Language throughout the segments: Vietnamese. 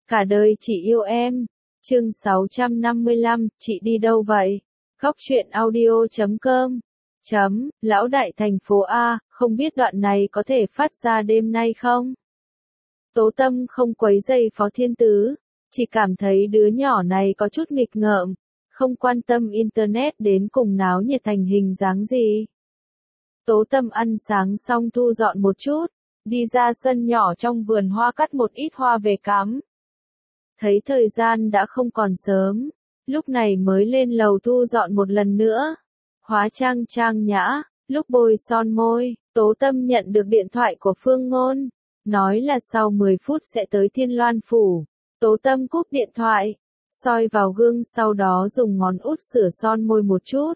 Cả đời chỉ yêu em. Chương 655, chị đi đâu vậy? Góc truyện audio.com. Lão đại thành phố A, không biết đoạn này có thể phát ra đêm nay không? Tố Tâm không quấy rầy Phó Thiên Tứ, chỉ cảm thấy đứa nhỏ này có chút nghịch ngợm, không quan tâm internet đến cùng náo nhiệt thành hình dáng gì. Tố Tâm ăn sáng xong thu dọn một chút, đi ra sân nhỏ trong vườn hoa cắt một ít hoa về cắm. Thấy thời gian đã không còn sớm, lúc này mới lên lầu thu dọn một lần nữa. Hóa trang trang nhã, lúc bôi son môi, Tố Tâm nhận được điện thoại của Phương Ngôn, nói là sau 10 phút sẽ tới Thiên Loan Phủ. Tố Tâm cúp điện thoại, soi vào gương sau đó dùng ngón út sửa son môi một chút.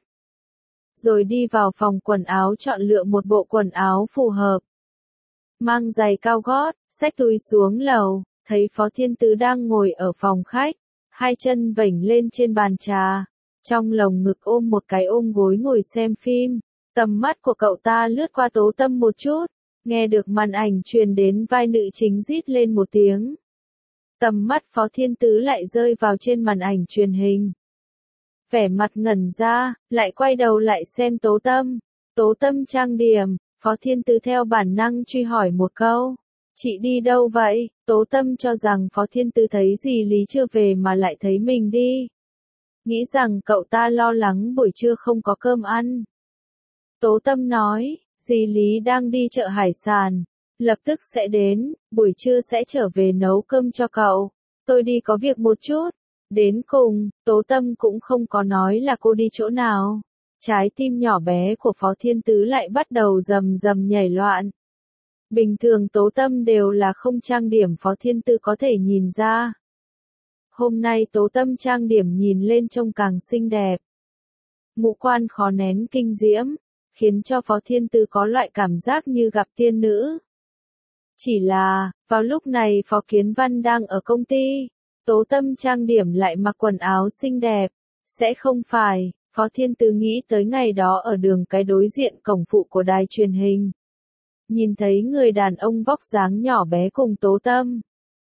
Rồi đi vào phòng quần áo chọn lựa một bộ quần áo phù hợp. Mang giày cao gót, xách túi xuống lầu, thấy Phó Thiên Tứ đang ngồi ở phòng khách, hai chân vểnh lên trên bàn trà, trong lồng ngực ôm một cái ôm gối ngồi xem phim. Tầm mắt của cậu ta lướt qua Tố Tâm một chút, nghe được màn ảnh truyền đến vai nữ chính rít lên một tiếng. Tầm mắt Phó Thiên Tứ lại rơi vào trên màn ảnh truyền hình. Vẻ mặt ngẩn ra, lại quay đầu lại xem Tố Tâm. Tố Tâm trang điểm, Phó Thiên Tứ theo bản năng truy hỏi một câu. Chị đi đâu vậy? Tố Tâm cho rằng Phó Thiên Tứ thấy dì Lý chưa về mà lại thấy mình đi. Nghĩ rằng cậu ta lo lắng buổi trưa không có cơm ăn. Tố Tâm nói, dì Lý đang đi chợ hải sản, lập tức sẽ đến, buổi trưa sẽ trở về nấu cơm cho cậu. Tôi đi có việc một chút. Đến cùng, Tố Tâm cũng không có nói là cô đi chỗ nào. Trái tim nhỏ bé của Phó Thiên Tứ lại bắt đầu rầm rầm nhảy loạn. Bình thường Tố Tâm đều là không trang điểm, Phó Thiên Tứ có thể nhìn ra. Hôm nay Tố Tâm trang điểm nhìn lên trông càng xinh đẹp. Ngũ quan khó nén kinh diễm, khiến cho Phó Thiên Tứ có loại cảm giác như gặp tiên nữ. Chỉ là, vào lúc này Phó Kiến Văn đang ở công ty, Tố Tâm trang điểm lại mặc quần áo xinh đẹp. Sẽ không phải, Phó Thiên Tứ nghĩ tới ngày đó ở đường cái đối diện cổng phụ của đài truyền hình. Nhìn thấy người đàn ông vóc dáng nhỏ bé cùng Tố Tâm.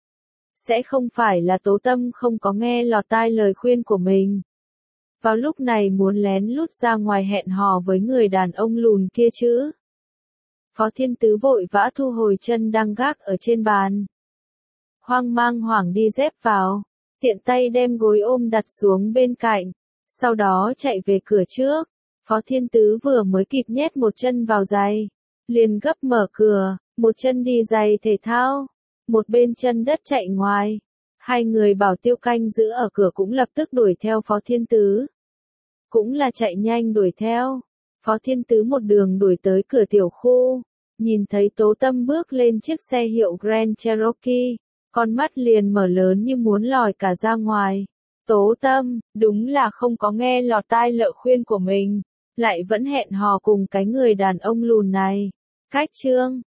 Sẽ không phải là Tố Tâm không có nghe lọt tai lời khuyên của mình. Vào lúc này muốn lén lút ra ngoài hẹn hò với người đàn ông lùn kia chứ. Phó Thiên Tứ vội vã thu hồi chân đang gác ở trên bàn. Hoang mang hoảng đi dép vào, tiện tay đem gối ôm đặt xuống bên cạnh, sau đó chạy về cửa trước. Phó Thiên Tứ vừa mới kịp nhét một chân vào giày, liền gấp mở cửa, một chân đi giày thể thao, một bên chân đất chạy ngoài. Hai người bảo tiêu canh giữ ở cửa cũng lập tức đuổi theo Phó Thiên Tứ. Cũng là chạy nhanh đuổi theo. Phó Thiên Tứ một đường đuổi tới cửa tiểu khu, nhìn thấy Tố Tâm bước lên chiếc xe hiệu Grand Cherokee, con mắt liền mở lớn như muốn lòi cả ra ngoài. Tố Tâm, đúng là không có nghe lọt tai lời khuyên của mình, lại vẫn hẹn hò cùng cái người đàn ông lùn này. Cách chương